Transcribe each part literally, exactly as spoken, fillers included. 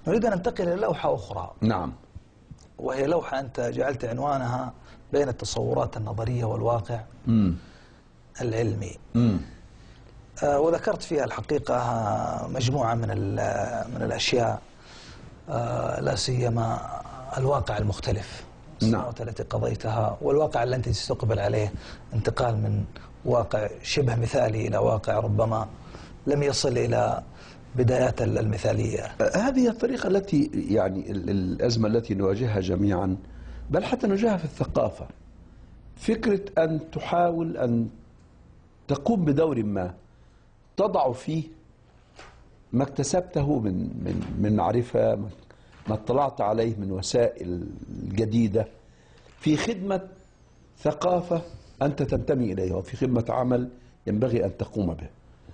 نريد أن ننتقل إلى لوحة أخرى. نعم. وهي لوحة أنت جعلت عنوانها بين التصورات النظرية والواقع مم. العلمي. مم. آه وذكرت فيها الحقيقة مجموعة من من الأشياء، آه لا سيما الواقع المختلف، السنوات التي قضيتها والواقع الذي أنت تستقبل عليه، انتقال من واقع شبه مثالي إلى واقع ربما لم يصل إلى بدايات المثالية. هذه الطريقة التي يعني الأزمة التي نواجهها جميعا، بل حتى نواجهها في الثقافة، فكرة أن تحاول أن تقوم بدور ما تضع فيه ما اكتسبته من من من معرفة، ما اطلعت عليه من وسائل جديدة، في خدمة ثقافة أنت تنتمي إليها، وفي خدمة عمل ينبغي أن تقوم به.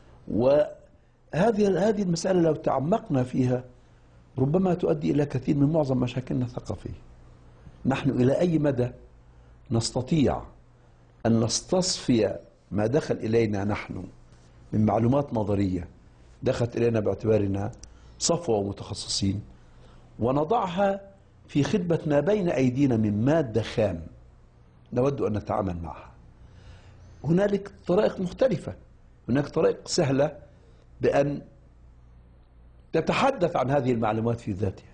وهذه هذه المسألة لو تعمقنا فيها ربما تؤدي إلى كثير من معظم مشاكلنا الثقافية. نحن إلى أي مدى نستطيع أن نستصفي ما دخل إلينا نحن من معلومات نظرية دخلت إلينا باعتبارنا صفوة ومتخصصين، ونضعها في خدمة ما بين أيدينا من مادة خام نود أن نتعامل معها. هنالك طرائق مختلفة، هناك طرائق سهلة بأن تتحدث عن هذه المعلومات في ذاتها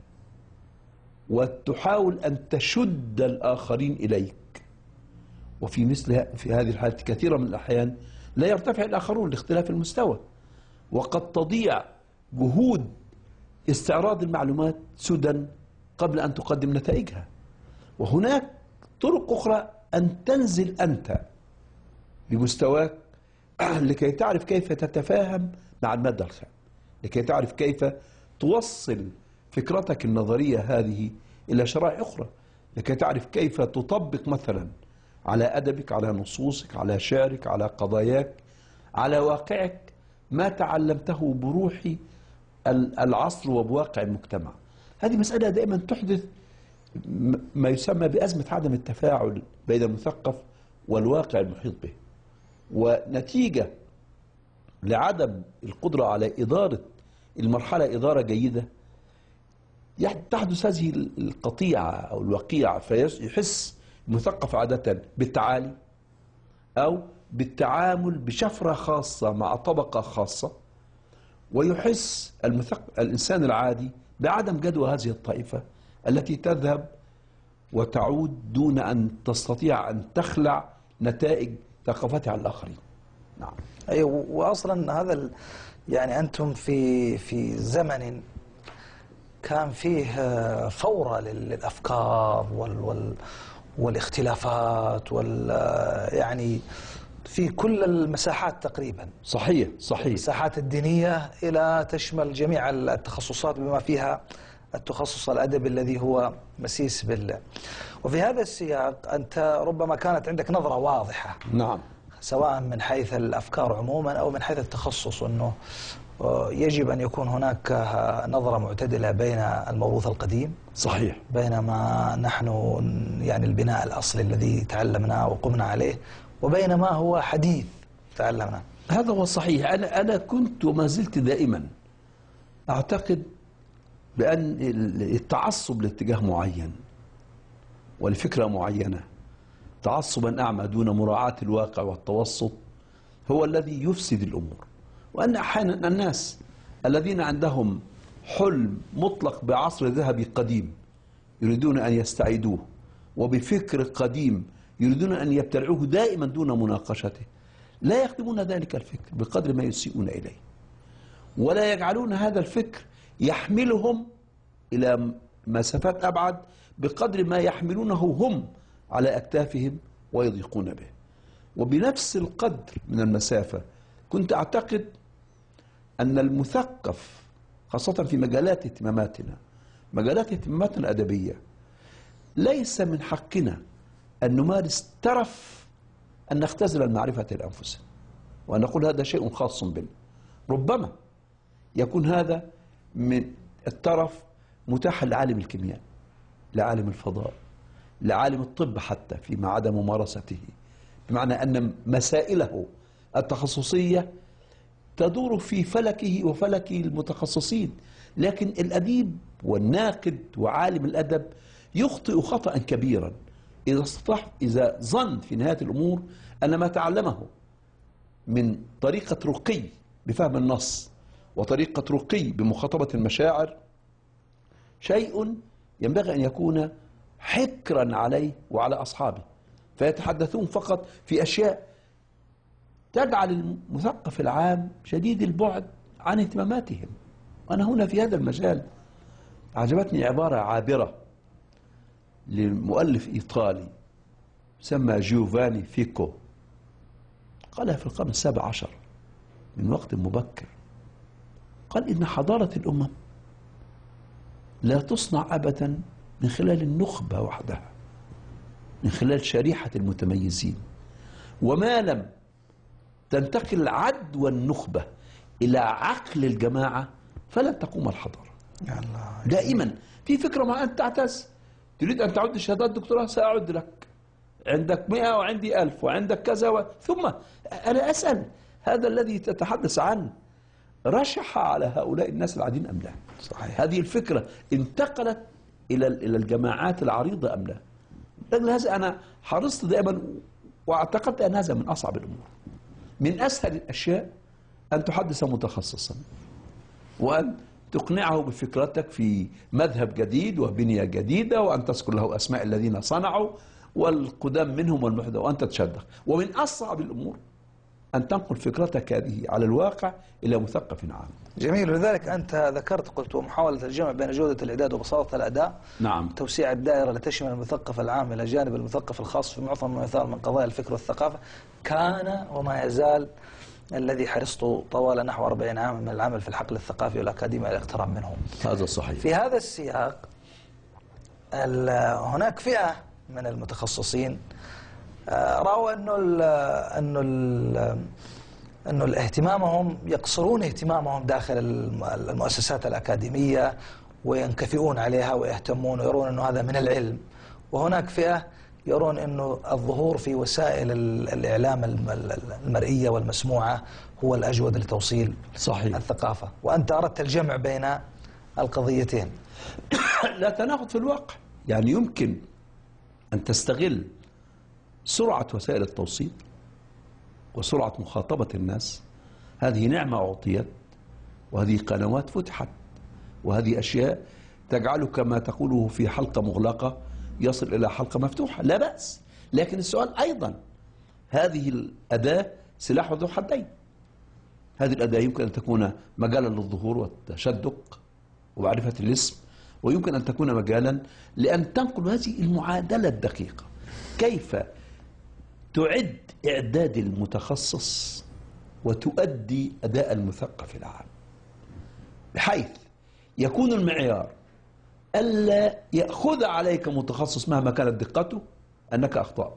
وتحاول أن تشد الآخرين إليك، وفي مثل في هذه الحالة كثيرا من الأحيان لا يرتفع الآخرون لاختلاف المستوى، وقد تضيع جهود استعراض المعلومات سدى قبل أن تقدم نتائجها. وهناك طرق أخرى أن تنزل أنت بمستواك لكي تعرف كيف تتفاهم مع المادة الخام، لكي تعرف كيف توصل فكرتك النظرية هذه إلى شرائح أخرى، لكي تعرف كيف تطبق مثلا على أدبك، على نصوصك، على شعرك، على قضاياك، على واقعك ما تعلمته بروح العصر وبواقع المجتمع. هذه مسألة دائما تحدث ما يسمى بأزمة عدم التفاعل بين المثقف والواقع المحيط به، ونتيجة لعدم القدرة على إدارة المرحلة إدارة جيدة تحدث هذه القطيعة أو الوقيعة، فيحس المثقف عادة بالتعالي أو بالتعامل بشفرة خاصة مع طبقة خاصة، ويحس المثقف الإنسان العادي بعدم جدوى هذه الطائفة التي تذهب وتعود دون أن تستطيع أن تخلع نتائج ثقافتها على الآخرين. نعم. أيوة، وأصلا هذا ال... يعني أنتم في في زمن كان فيه فورة للأفكار وال... وال... والاختلافات وال يعني في كل المساحات تقريبا. صحيح صحيح. المساحات الدينية إلى تشمل جميع التخصصات بما فيها التخصص الأدبي الذي هو مسيس بال. وفي هذا السياق أنت ربما كانت عندك نظرة واضحة. نعم. سواء من حيث الأفكار عموما أو من حيث التخصص، أنه يجب أن يكون هناك نظرة معتدلة بين الموروث القديم. صحيح. بينما نحن يعني البناء الأصلي الذي تعلمناه وقمنا عليه، وبين ما هو حديث تعلمنا. هذا هو الصحيح. أنا أنا كنت وما زلت دائما أعتقد بأن التعصب لاتجاه معين والفكرة معينة تعصبا أعمى دون مراعاة الواقع والتوسط هو الذي يفسد الأمور. وأن أحيانا الناس الذين عندهم حلم مطلق بعصر ذهبي قديم يريدون أن يستعيدوه، وبفكر قديم يريدون أن يبتلعوه دائما دون مناقشته، لا يخدمون ذلك الفكر بقدر ما يسيئون إليه، ولا يجعلون هذا الفكر يحملهم إلى مسافات أبعد بقدر ما يحملونه هم على أكتافهم ويضيقون به. وبنفس القدر من المسافة كنت أعتقد أن المثقف خاصة في مجالات اهتماماتنا، مجالات اهتماماتنا الأدبية، ليس من حقنا أن نمارس ترف أن نختزل المعرفة لأنفسنا وأن نقول هذا شيء خاص بنا. ربما يكون هذا من الترف متاح لعالم الكيمياء، لعالم الفضاء، لعالم الطب حتى فيما عدا ممارسته، بمعنى أن مسائله التخصصية تدور في فلكه وفلك المتخصصين، لكن الأديب والناقد وعالم الأدب يخطئ خطأ كبيرا إذا استطاع إذا ظن في نهاية الأمور أن ما تعلمه من طريقة رقي بفهم النص وطريقة رقي بمخاطبة المشاعر شيء ينبغي أن يكون حكرا عليه وعلى أصحابه، فيتحدثون فقط في أشياء تجعل المثقف العام شديد البعد عن اهتماماتهم. أنا هنا في هذا المجال أعجبتني عبارة عابرة لمؤلف إيطالي يسمى جيوفاني فيكو، قالها في القرن السابع عشر من وقت مبكر. قال إن حضارة الأمم لا تصنع أبدا من خلال النخبة وحدها، من خلال شريحة المتميزين، وما لم تنتقل عدوى النخبة إلى عقل الجماعة فلن تقوم الحضارة. دائما في فكرة معينة تعتز، تريد أن تعد شهادات دكتوراه سأعد لك، عندك مئة وعندي ألف وعندك كذا و... ثم أنا أسأل هذا الذي تتحدث عنه رشح على هؤلاء الناس العاديين أم لا؟ صحيح. هذه الفكرة انتقلت إلى إلى الجماعات العريضة أم لا؟ لأجل هذا أنا حرصت دائما واعتقدت أن هذا من أصعب الأمور. من أسهل الأشياء أن تحدث متخصصا وأن تقنعه بفكرتك في مذهب جديد وبنية جديدة، وأن تذكر له أسماء الذين صنعوا والقدام منهم والمحدث وأنت تشدخ. ومن أصعب الأمور أن تنقل فكرتك هذه على الواقع إلى مثقف عام. جميل. ولذلك أنت ذكرت قلت محاولة الجمع بين جودة الإعداد وبساطة الأداء. نعم. توسيع الدائرة لتشمل المثقف العام إلى جانب المثقف الخاص في معظم ما يثار من قضايا الفكر والثقافة كان وما يزال الذي حرصت طوال نحو أربعين عاما من العمل في الحقل الثقافي والأكاديمي على الاقتراب منهم. هذا صحيح. في هذا السياق هناك فئة من المتخصصين رأوا أنه ال أنه ال أنه اهتمامهم يقصرون اهتمامهم داخل المؤسسات الأكاديمية وينكفئون عليها ويهتمون ويرون أنه هذا من العلم، وهناك فئة يرون أنه الظهور في وسائل الإعلام المرئية والمسموعة هو الأجود لتوصيل صحيح. الثقافة، وأنت أردت الجمع بين القضيتين. لا تناقض في الواقع، يعني يمكن أن تستغل سرعة وسائل التوصيل وسرعة مخاطبة الناس، هذه نعمة أعطيت وهذه قنوات فتحت وهذه أشياء تجعلك كما تقوله في حلقة مغلقة يصل إلى حلقة مفتوحة، لا بأس. لكن السؤال أيضا هذه الأداة سلاح ذو حدين. هذه الأداة يمكن أن تكون مجالا للظهور والتشدق ومعرفة الاسم، ويمكن أن تكون مجالا لأن تنقل هذه المعادلة الدقيقة، كيف تعد إعداد المتخصص وتؤدي أداء المثقف العام، بحيث يكون المعيار ألا يأخذ عليك متخصص مهما كانت دقته أنك أخطأت،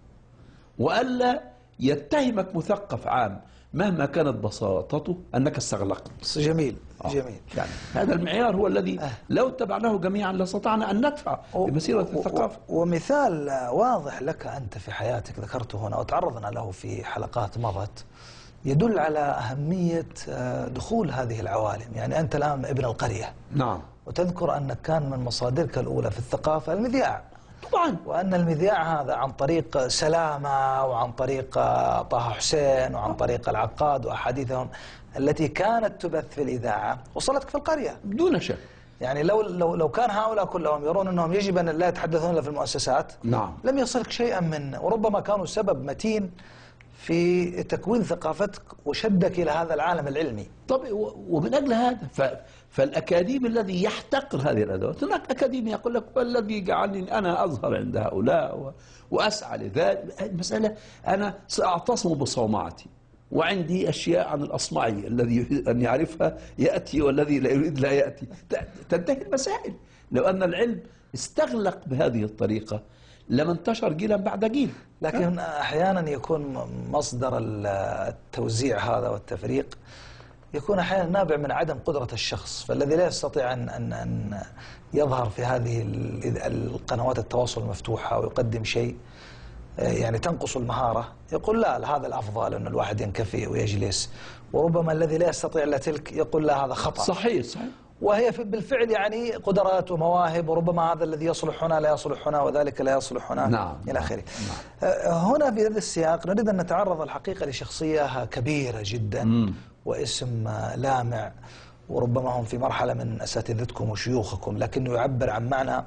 وألا يتهمك مثقف عام مهما كانت بساطته أنك استغلقت. جميل. آه. جميل. يعني هذا المعيار هو الذي آه. لو اتبعناه جميعا لاستطعنا أن ندفع بمسيرة الثقافة. ومثال واضح لك أنت في حياتك ذكرته هنا وتعرضنا له في حلقات مضت يدل على أهمية دخول هذه العوالم. يعني أنت الآن ابن القرية. نعم. وتذكر أنك كان من مصادرك الأولى في الثقافة المذياع. طبعا. وأن المذياع هذا عن طريق سلامة وعن طريق طه حسين وعن طريق العقاد وأحاديثهم التي كانت تبث في الإذاعة وصلتك في القرية دون شك. يعني لو لو لو كان هؤلاء كلهم يرون أنهم يجب أن لا يتحدثون إلا في المؤسسات، نعم، لم يصلك شيئا من، وربما كانوا سبب متين في تكوين ثقافتك وشدك إلى هذا العالم العلمي. طب ومن أجل هذا فالأكاديمي الذي يحتقر هذه الأدوات، هناك أكاديمي يقول لك والذي جعلني أنا أظهر عند هؤلاء وأسعى لذلك. المسألة أنا سأعتصم بصومعتي وعندي أشياء عن الأصمعي الذي يريد أن يعرفها يأتي والذي لا يريد لا يأتي. تنتهي المسائل. لو أن العلم استغلق بهذه الطريقة لما انتشر جيلا بعد جيل. لكن أحيانا يكون مصدر التوزيع هذا والتفريق يكون أحيانا نابع من عدم قدرة الشخص، فالذي لا يستطيع أن أن أن يظهر في هذه القنوات التواصل المفتوحة ويقدم شيء يعني تنقص المهارة، يقول لا هذا الأفضل أن الواحد ينكفي ويجلس، وربما الذي لا يستطيع إلا تلك يقول لا هذا خطأ. صحيح صحيح. وهي بالفعل يعني قدرات ومواهب، وربما هذا الذي يصلح هنا لا يصلح هنا، وذلك لا يصلح هنا، نعم إلى آخره. نعم. هنا في هذا السياق نريد أن نتعرض الحقيقة لشخصية كبيرة جدا مم. واسم لامع، وربما هم في مرحلة من أساتذتكم وشيوخكم، لكنه يعبر عن معنى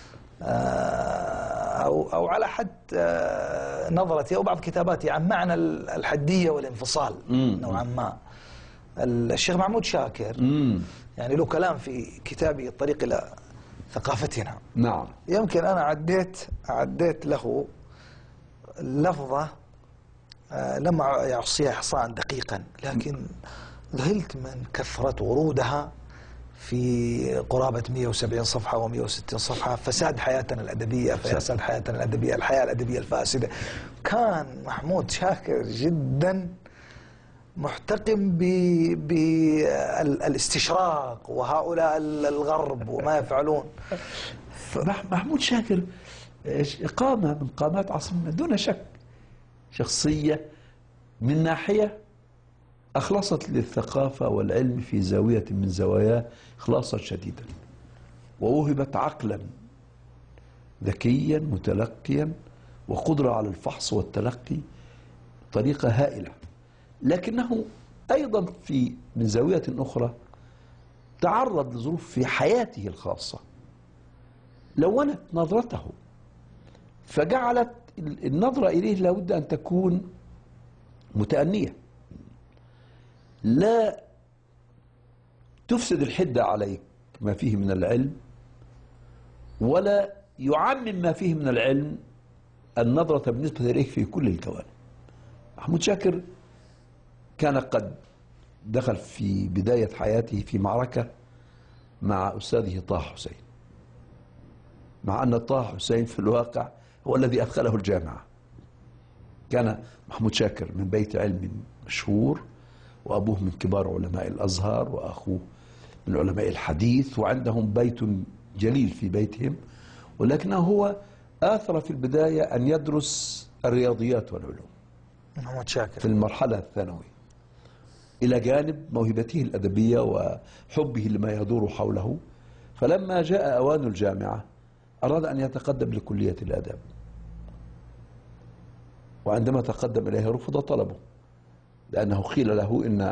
أو أو على حد نظرتي أو بعض كتاباتي عن معنى الحدية والانفصال نوعا ما. الشيخ محمود شاكر مم. يعني له كلام في كتابه الطريق إلى ثقافتنا. نعم. يمكن أنا عديت عديت له لفظة لم يعصيها إحصاء دقيقا، لكن ذهلت من كثرة ورودها في قرابة مئة وسبعين صفحة ومئة وستين صفحة. فساد حياتنا الأدبية، فساد حياتنا الأدبية، الحياة الأدبية الفاسدة. كان محمود شاكر جدا محتقم بالاستشراق وهؤلاء الغرب وما يفعلون. محمود شاكر قامة من قامات عصرنا دون شك، شخصية من ناحية أخلصت للثقافة والعلم في زاوية من زواياه إخلاصا شديدا، ووهبت عقلا ذكيا متلقيا وقدرة على الفحص والتلقي طريقة هائلة. لكنه أيضا في من زاوية أخرى تعرض لظروف في حياته الخاصة لونت نظرته، فجعلت النظرة إليه لابد أن تكون متأنية، لا تفسد الحدة عليك ما فيه من العلم، ولا يعمم ما فيه من العلم النظرة بالنسبة إليك في كل الجوانب. محمود شاكر كان قد دخل في بداية حياته في معركة مع أستاذه طه حسين، مع أن طه حسين في الواقع هو الذي أدخله الجامعة. كان محمود شاكر من بيت علم مشهور، وأبوه من كبار علماء الأزهر، وأخوه من علماء الحديث، وعندهم بيت جليل في بيتهم، ولكنه هو آثر في البداية أن يدرس الرياضيات والعلوم محمود شاكر في المرحلة الثانوية، إلى جانب موهبته الأدبية وحبه لما يدور حوله. فلما جاء أوان الجامعة أراد أن يتقدم لكلية الآداب، وعندما تقدم إليها رفض طلبه، لأنه قيل له إن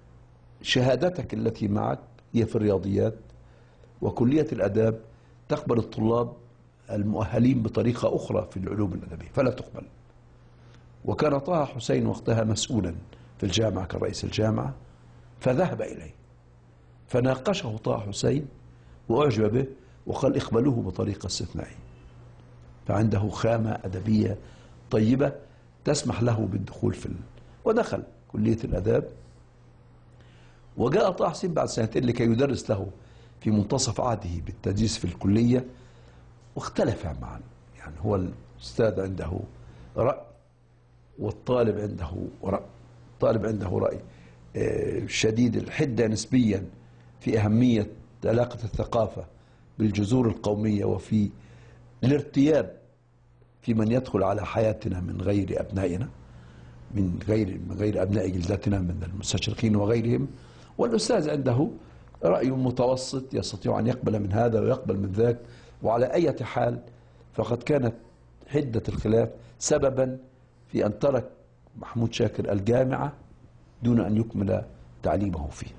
شهادتك التي معك هي في الرياضيات، وكلية الآداب تقبل الطلاب المؤهلين بطريقة أخرى في العلوم الأدبية فلا تقبل. وكان طه حسين وقتها مسؤولا في الجامعة كرئيس الجامعة، فذهب إليه فناقشه طه حسين وأعجب به وقال اقبلوه بطريقة استثنائية، فعنده خامة أدبية طيبة تسمح له بالدخول في ال... ودخل كلية الآداب. وجاء طه حسين بعد سنتين لكي يدرس له في منتصف عهده بالتدريس في الكلية، واختلفا معا. يعني هو الأستاذ عنده رأي والطالب عنده رأي، الطالب عنده رأي شديد الحدة نسبيا في أهمية علاقة الثقافة بالجذور القومية، وفي الارتياب في من يدخل على حياتنا من غير أبنائنا، من غير من غير أبناء جلدتنا من المستشرقين وغيرهم. والأستاذ عنده رأي متوسط يستطيع أن يقبل من هذا ويقبل من ذاك. وعلى أي حال فقد كانت حدة الخلاف سببا في أن ترك محمود شاكر الجامعة دون أن يكمل تعليمه فيها،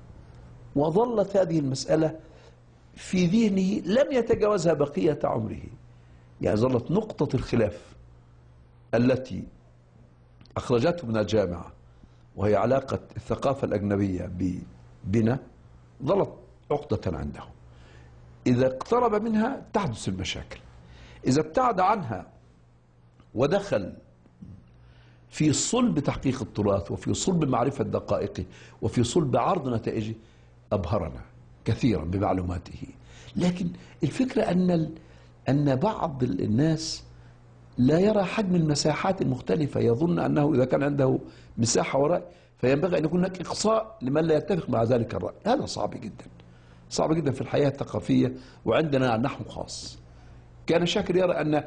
وظلت هذه المسألة في ذهنه لم يتجاوزها بقية عمره. يعني ظلت نقطة الخلاف التي أخرجته من الجامعة، وهي علاقة الثقافة الأجنبية بنا، ظلت عقدة عنده. إذا اقترب منها تحدث المشاكل، إذا ابتعد عنها ودخل في صلب تحقيق التراث وفي صلب معرفة دقائقه وفي صلب عرض نتائجه أبهرنا كثيرا بمعلوماته. لكن الفكرة أن أن بعض الناس لا يرى حجم المساحات المختلفة، يظن أنه إذا كان عنده مساحة ورأي فينبغي أن يكون هناك إقصاء لمن لا يتفق مع ذلك الرأي. هذا صعب جدا، صعب جدا في الحياة الثقافية، وعندنا نحو خاص. كان شاكر يرى أن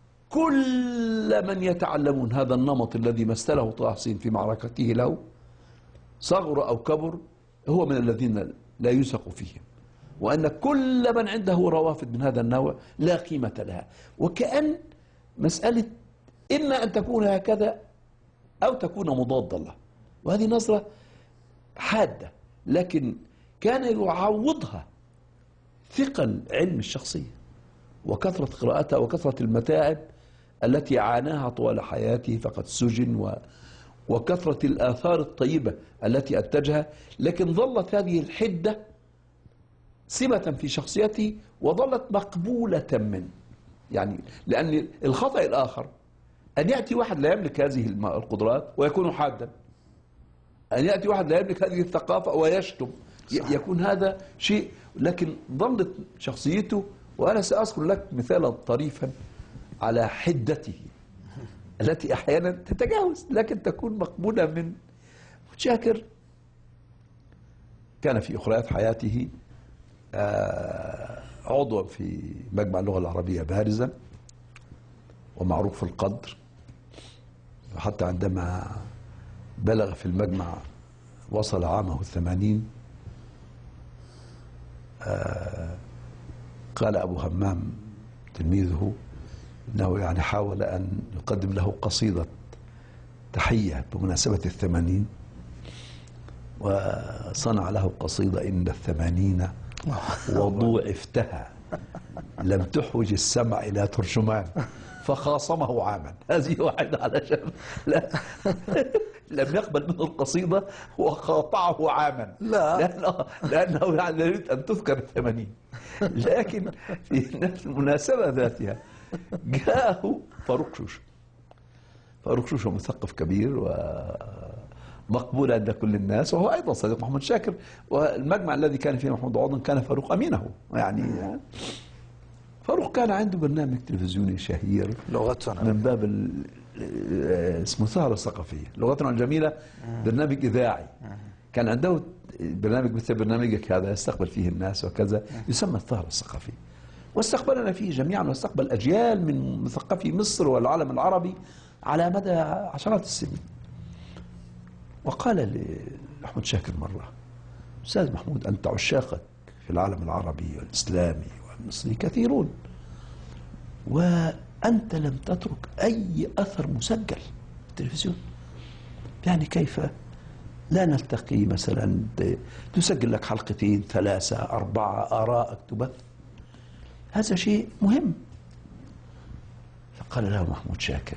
كل من يتعلمون هذا النمط الذي مثله طه حسين في معركته له، صغر أو كبر، هو من الذين لا يوثق فيهم، وأن كل من عنده روافد من هذا النوع لا قيمة لها، وكأن مسألة إما أن تكون هكذا أو تكون مضادة له، وهذه نظرة حادة، لكن كان يعوضها ثقل علم الشخصية وكثرة قراءتها وكثرة المتاعب التي عاناها طوال حياته، فقد سجن و وكثرة الآثار الطيبة التي أنتجها، لكن ظلت هذه الحدة سمة في شخصيته وظلت مقبولة منه. يعني لأن الخطأ الآخر أن يأتي واحد لا يملك هذه القدرات ويكون حادا، أن يأتي واحد لا يملك هذه الثقافة ويشتم، صح. يكون هذا شيء، لكن ظلت شخصيته. وأنا سأذكر لك مثالا طريفا على حدته التي أحيانا تتجاوز لكن تكون مقبولة من شاكر. كان في أخريات حياته عضوا في مجمع اللغة العربية بارزا ومعروف القدر، وحتى عندما بلغ في المجمع وصل عامه الثمانين قال أبو همام تلميذه إنه يعني حاول أن يقدم له قصيدة تحية بمناسبة الثمانين، وصنع له قصيدة إن الثمانين وضوعفتها لم تحوج السمع إلى ترجمان فخاصمه عاما. هذه واحدة علشان لا لم يقبل منه القصيدة وقاطعه عاما، لا لأنه, لأنه يعني يريد أن تذكر الثمانين. لكن في المناسبة ذاتها جاءه فاروق شوشة. فاروق شوشة مثقف كبير ومقبول عند كل الناس، وهو أيضا صديق محمود شاكر، والمجمع الذي كان فيه محمود عوض كان فاروق أمينه. يعني فاروق كان عنده برنامج تلفزيوني شهير لغتنا من باب اسمه سهرة الثقافية، لغتنا الجميلة، برنامج إذاعي. كان عنده برنامج مثل برنامجك هذا يستقبل فيه الناس وكذا، يسمى الثهرة الثقافية، واستقبلنا فيه جميعا، واستقبل أجيال من مثقفي مصر والعالم العربي على مدى عشرات السنين. وقال لمحمود شاكر مرة: أستاذ محمود، أنت عشاقك في العالم العربي والإسلامي والمصري كثيرون، وأنت لم تترك أي أثر مسجل في التلفزيون. يعني كيف لا نلتقي مثلا تسجل لك حلقتين ثلاثة أربعة آراءك تبث؟ هذا شيء مهم. فقال له محمود شاكر: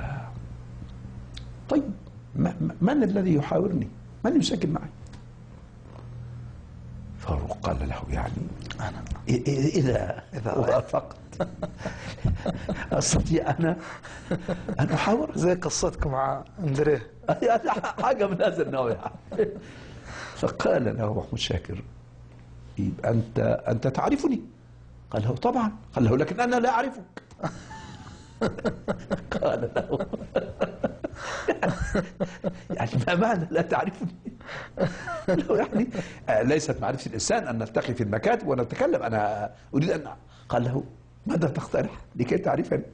طيب من الذي يحاورني؟ من يسجل معي؟ فاروق قال له: يعني أنا إذا إذا وافقت أستطيع أنا أن أحاور. زي قصتكم مع أندريه، حاجة من هذا النوع. فقال له محمود شاكر: أنت أنت تعرفني؟ قال له: طبعا. قال له: لكن أنا لا أعرفك. قال له: يعني ما معنى لا تعرفني؟ له يعني ليست معرفة الإنسان أن نلتقي في المكاتب ونتكلم، أنا أريد أن. قال له: ماذا تقترح لكي تعرفني؟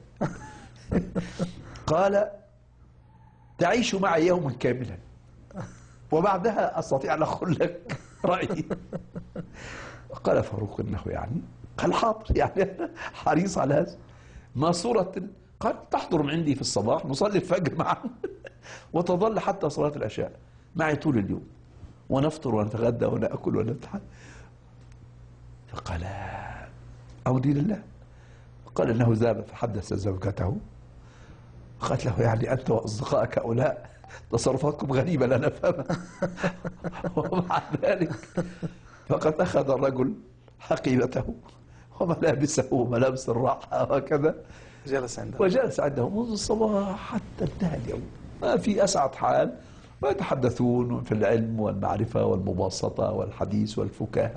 قال: تعيش معي يوما كاملا وبعدها أستطيع أن أقول لك رأيي. قال فاروق إنه يعني قال: حاضر، يعني حريص على هذا. ما صورة؟ قال: تحضر عندي في الصباح، نصلي الفجر معا وتظل حتى صلاة العشاء معي طول اليوم، ونفطر ونتغدى ونأكل ونتحدث. فقال: أودي لله. قال إنه ذهب فحدث زوجته، قالت له: يعني أنت وأصدقائك هؤلاء تصرفاتكم غريبة لا نفهمها. ومع ذلك فقد أخذ الرجل حقيبته وملابسه وملابس الراحة وكذا، جلس عنده وجلس عنده منذ الصباح حتى انتهى اليوم، ما في أسعد حال، ويتحدثون في العلم والمعرفة والمباسطة والحديث والفكاهة.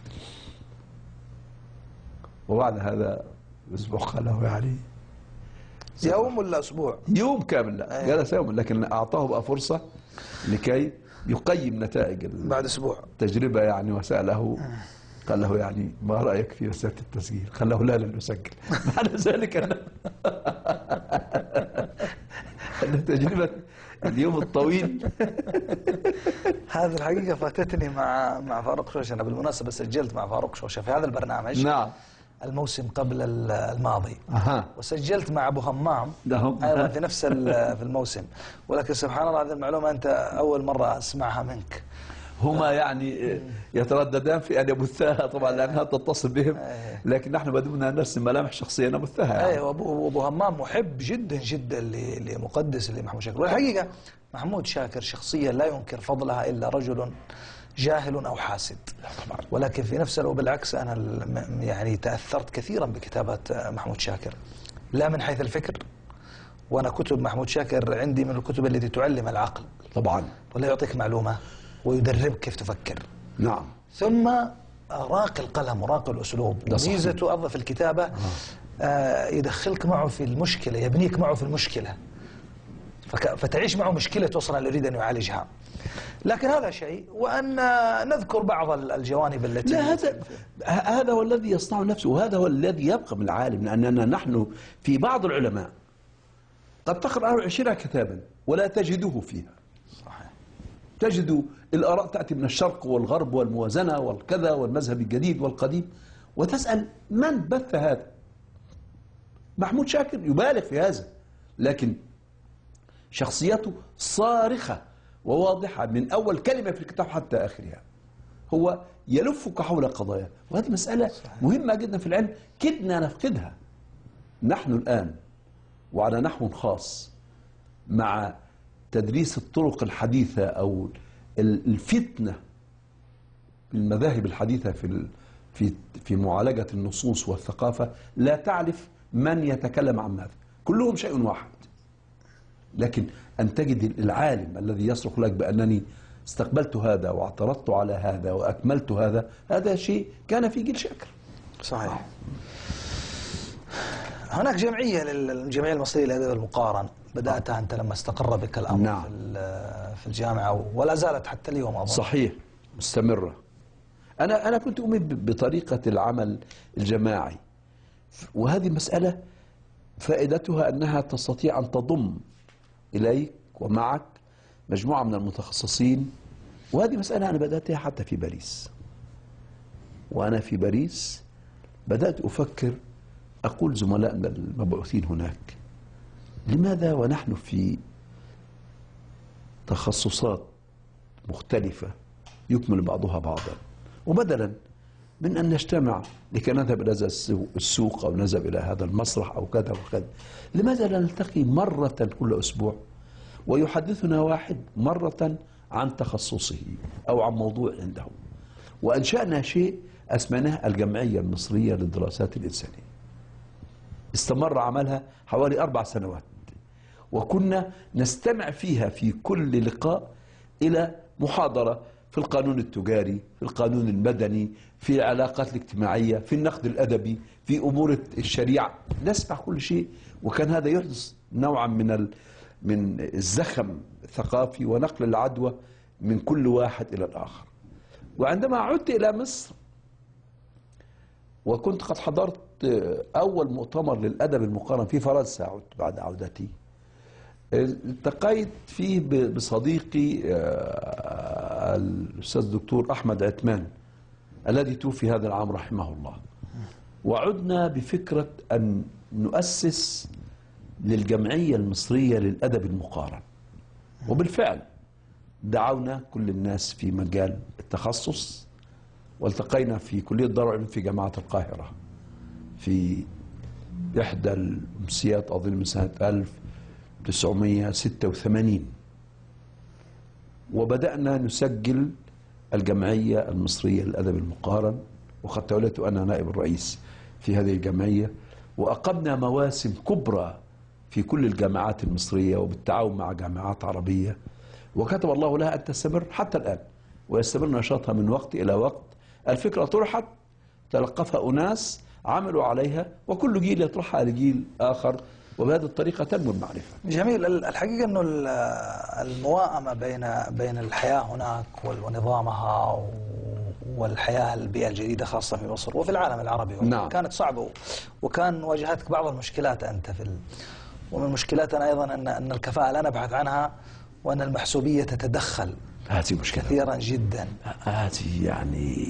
وبعد هذا أسبوع قال له: يعني يوم ولا أسبوع؟ يوم كامل. لا، جلس يوم، لكن أعطاه بقى فرصة لكي يقيم نتائج بعد أسبوع التجربة يعني. وسأله قال له: يعني ما رأيك في مسألة التسجيل؟ قال له: لا، لن أسجل. معنى ذلك أن لأن تجربة اليوم الطويل هذه الحقيقة فاتتني مع مع فاروق شوشة. أنا بالمناسبة سجلت مع فاروق شوشة في هذا البرنامج نعم الموسم قبل الماضي. أها. وسجلت مع أبو همام نعم. أيضا في نفس في الموسم، ولكن سبحان الله هذه المعلومة أنت أول مرة أسمعها منك. هما يعني يترددان في أن يبثاها طبعا لأنها تتصل بهم، لكن نحن بدون نرسم ملامح شخصية نبثها يعني. أيوة. وأبو همام محب جدا جدا لمقدس لمحمود شاكر، والحقيقة محمود شاكر شخصية لا ينكر فضلها إلا رجل جاهل أو حاسد. ولكن في نفس الوقت بالعكس أنا يعني تأثرت كثيرا بكتابات محمود شاكر، لا من حيث الفكر، وأنا كتب محمود شاكر عندي من الكتب التي تعلم العقل طبعا، ولا يعطيك معلومة ويدربك كيف تفكر. نعم. ثم راقي القلم وراقي الأسلوب، وميزته أيضا في الكتابة آه. آه يدخلك معه في المشكلة، يبنيك معه في المشكلة، فتعيش معه مشكلة توصل اللي يريد أن يعالجها. لكن هذا شيء، وأن نذكر بعض الجوانب التي لا هذا هذا هو الذي يصنع نفسه، وهذا هو الذي يبقى من العالم، لأننا نحن في بعض العلماء قد تقرأ عشرين كتابا ولا تجده فيها. صحيح. تجد الآراء تأتي من الشرق والغرب والموازنة والكذا والمذهب الجديد والقديم، وتسأل من بث هذا؟ محمود شاكر يبالغ في هذا، لكن شخصيته صارخة وواضحة من أول كلمة في الكتاب حتى آخرها. هو يلفك حول قضايا، وهذه مسألة صحيح. مهمة جدا في العلم كدنا نفقدها نحن الآن، وعلى نحو خاص مع تدريس الطرق الحديثة أو الفتنة بالمذاهب الحديثة في في في معالجة النصوص والثقافة. لا تعرف من يتكلم عن ماذا، كلهم شيء واحد. لكن أن تجد العالم الذي يصرخ لك بأنني استقبلت هذا واعترضت على هذا وأكملت هذا، هذا شيء كان في جيل شاكر. صحيح. هناك جمعية للجمعية المصرية للأدب المقارن، بدأتها أنت لما استقر بك الأمر نعم. في الجامعة ولا زالت حتى اليوم أظن. صحيح، مستمرة. أنا أنا كنت أؤمن بطريقة العمل الجماعي، وهذه مسألة فائدتها أنها تستطيع أن تضم إليك ومعك مجموعة من المتخصصين. وهذه مسألة أنا بدأتها حتى في باريس، وأنا في باريس بدأت أفكر، أقول زملائنا المبعوثين هناك لماذا ونحن في تخصصات مختلفة يكمل بعضها بعضا، وبدلا من أن نجتمع لكي نذهب إلى هذا السوق أو نذهب إلى هذا المسرح أو كذا وكذا، لماذا لا نلتقي مرة كل أسبوع ويحدثنا واحد مرة عن تخصصه أو عن موضوع عنده؟ وأنشأنا شيء أسميناه الجمعية المصرية للدراسات الإنسانية. استمر عملها حوالي أربع سنوات، وكنا نستمع فيها في كل لقاء إلى محاضرة في القانون التجاري، في القانون المدني، في العلاقات الاجتماعية، في النقد الأدبي، في أمور الشريعة، نسمع كل شيء. وكان هذا يحدث نوعا من ال... من الزخم الثقافي ونقل العدوى من كل واحد إلى الآخر. وعندما عدت إلى مصر وكنت قد حضرت أول مؤتمر للأدب المقارن في فرنسا، عدت بعد عودتي، التقيت فيه بصديقي الأستاذ الدكتور أحمد عثمان الذي توفي هذا العام رحمه الله، وعدنا بفكرة أن نؤسس للجمعية المصرية للأدب المقارن. وبالفعل دعونا كل الناس في مجال التخصص، والتقينا في كلية دار العلوم في جامعة القاهرة في إحدى الأمسيات أظن من سنة ألف وتسعمائة وستة وثمانين، وبدأنا نسجل الجمعية المصرية للأدب المقارن، وقد توليت أنا نائب الرئيس في هذه الجمعية، وأقمنا مواسم كبرى في كل الجامعات المصرية وبالتعاون مع جامعات عربية، وكتب الله لها أن تستمر حتى الآن، ويستمر نشاطها من وقت إلى وقت. الفكرة طرحت، تلقفها أناس عملوا عليها، وكل جيل يطرحها لجيل آخر، وبهذه الطريقة تنمو المعرفة. جميل. الحقيقة أنه المواءمة بين بين الحياة هناك ونظامها والحياة البيئة الجديدة خاصة في مصر وفي العالم العربي نعم. كانت صعبة، وكان واجهتك بعض المشكلات أنت في ومن مشكلاتنا أيضا أن أن الكفاءة لا نبحث عنها، وأن المحسوبية تتدخل هذه مشكلة كثيرا جدا. هذه يعني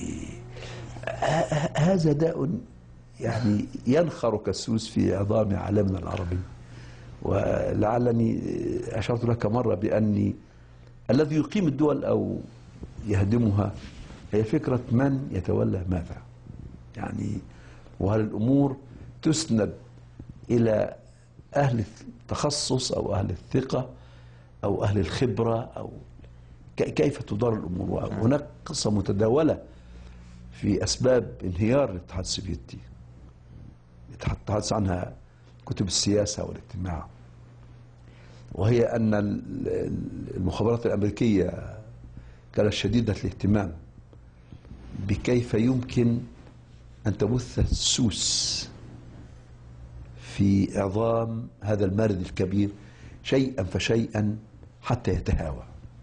هذا داء يعني ينخر كالسوس في عظام عالمنا العربي. ولعلني أشرت لك مرة بأني الذي يقيم الدول أو يهدمها هي فكرة من يتولى ماذا، يعني وهل الأمور تسند إلى أهل التخصص أو أهل الثقة أو أهل الخبرة، أو كيف تدار الأمور. وهناك قصة متداولة في أسباب انهيار الاتحاد السوفيتي يتحدث عنها كتب السياسة والاجتماع، وهي أن المخابرات الأمريكية كانت شديدة الاهتمام بكيف يمكن أن تبث السوس في عظام هذا المارد الكبير شيئا فشيئا حتى يتهاوى،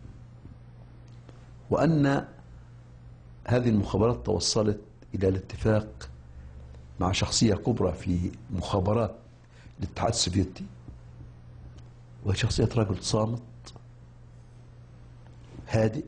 وأن هذه المخابرات توصلت إلى الاتفاق مع شخصية كبرى في مخابرات الاتحاد السوفيتي، وهي شخصية رجل صامت هادئ.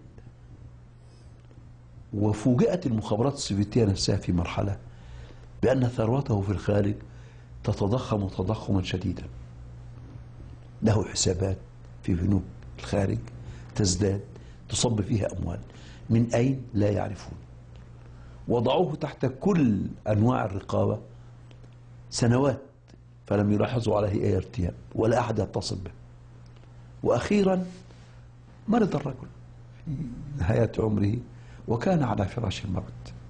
وفوجئت المخابرات السوفيتية نفسها في مرحلة بأن ثروته في الخارج تتضخم تضخما شديدا، له حسابات في بنوك الخارج تزداد، تصب فيها أموال من أين لا يعرفون. وضعوه تحت كل أنواع الرقابة سنوات فلم يلاحظوا عليه أي ارتياب ولا أحد يتصل به. وأخيرا مرض الرجل في نهاية عمره وكان على فراش الموت،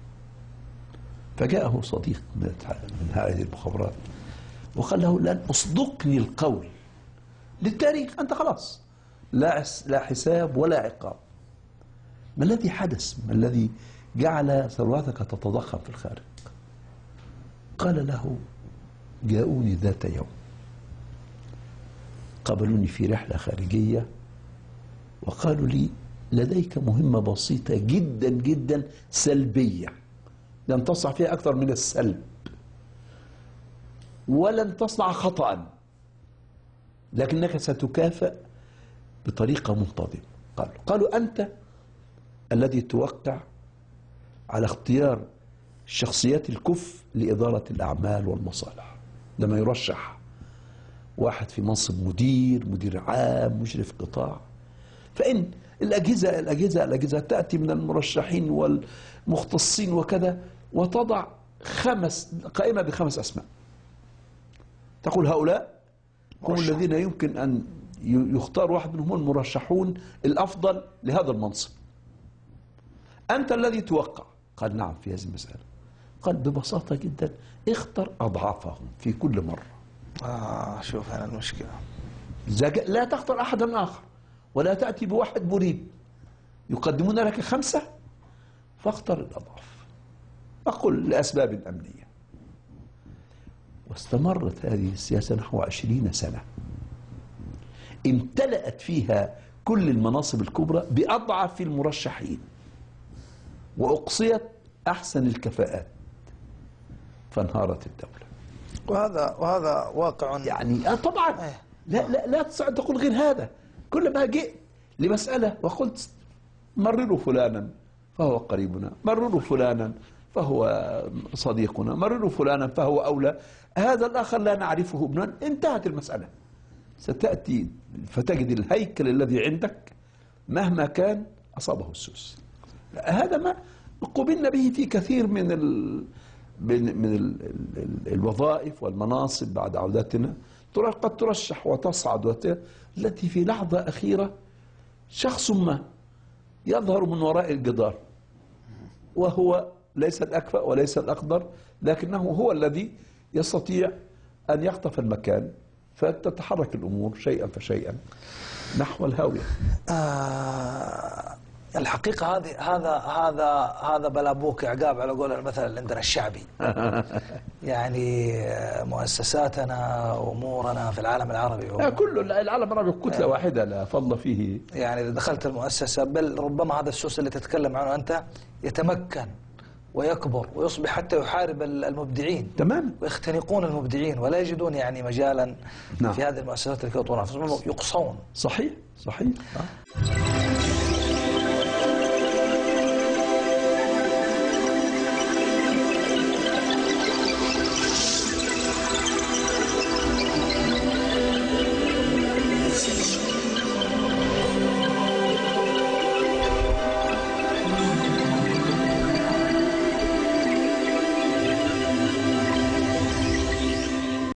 فجاءه صديق من هذه المخابرات وقال له: لن أصدقني القول للتاريخ، أنت خلاص لا لا حساب ولا عقاب. ما الذي حدث؟ ما الذي جعل ثروتك تتضخم في الخارج؟ قال له: جاءوني ذات يوم قابلوني في رحلة خارجية وقالوا لي: لديك مهمة بسيطة جدا جدا سلبية لن تصنع فيها أكثر من السلب ولن تصنع خطأ، لكنك ستكافئ بطريقة منتظمة. قالوا قالوا أنت الذي توقع على اختيار الشخصيات الكف لإدارة الأعمال والمصالح. لما يرشح واحد في منصب مدير مدير عام مشرف قطاع، فإن الأجهزة الأجهزة الأجهزة تأتي من المرشحين والمختصين وكذا وتضع خمس قائمة بخمس أسماء، تقول هؤلاء هم الذين يمكن أن يختار واحد منهم المرشحون الأفضل لهذا المنصب. أنت الذي توقع. قال: نعم في هذه المسألة. قال: ببساطة جدا اختر أضعافهم في كل مرة. آه شوف هنا المشكلة، لا تختار أحدا آخر ولا تأتي بواحد مريب يقدمون لك خمسة فاختر الأضعف. أقول لأسباب أمنية. واستمرت هذه السياسة نحو عشرين سنة امتلأت فيها كل المناصب الكبرى بأضعف المرشحين وأقصيت أحسن الكفاءات فانهارت الدولة. وهذا وهذا واقع يعني طبعا لا لا لا تستطيع أن تقول غير هذا. كلما جئت لمسألة وقلت مرروا فلانا فهو قريبنا، مرروا فلانا فهو صديقنا، مرروا فلانا فهو أولى، هذا الآخر لا نعرفه ابنا، انتهت المسألة. ستأتي فتجد الهيكل الذي عندك مهما كان أصابه السوس. هذا ما قبلنا به في كثير من ال من, من ال ال الوظائف والمناصب بعد عودتنا. قد ترشح وتصعد وت... التي في لحظة أخيرة شخص ما يظهر من وراء الجدار وهو ليس الأكفأ وليس الأقدر، لكنه هو الذي يستطيع أن يخطف المكان، فتتحرك الأمور شيئا فشيئا نحو الهاوية. آه الحقيقة هذه هذا هذا هذا بلابوك عقاب على قول المثل اللي عندنا الشعبي. يعني مؤسساتنا وأمورنا في العالم العربي كل العالم العربي كتلة واحدة لا فضل فيه. يعني إذا دخلت المؤسسة بل ربما هذا السوس اللي تتكلم عنه أنت يتمكن ويكبر ويصبح حتى يحارب المبدعين تمام، ويختنقون المبدعين ولا يجدون يعني مجالا نعم. في هذه المؤسسات التي يطورونها، يقصون. صحيح صحيح. آه.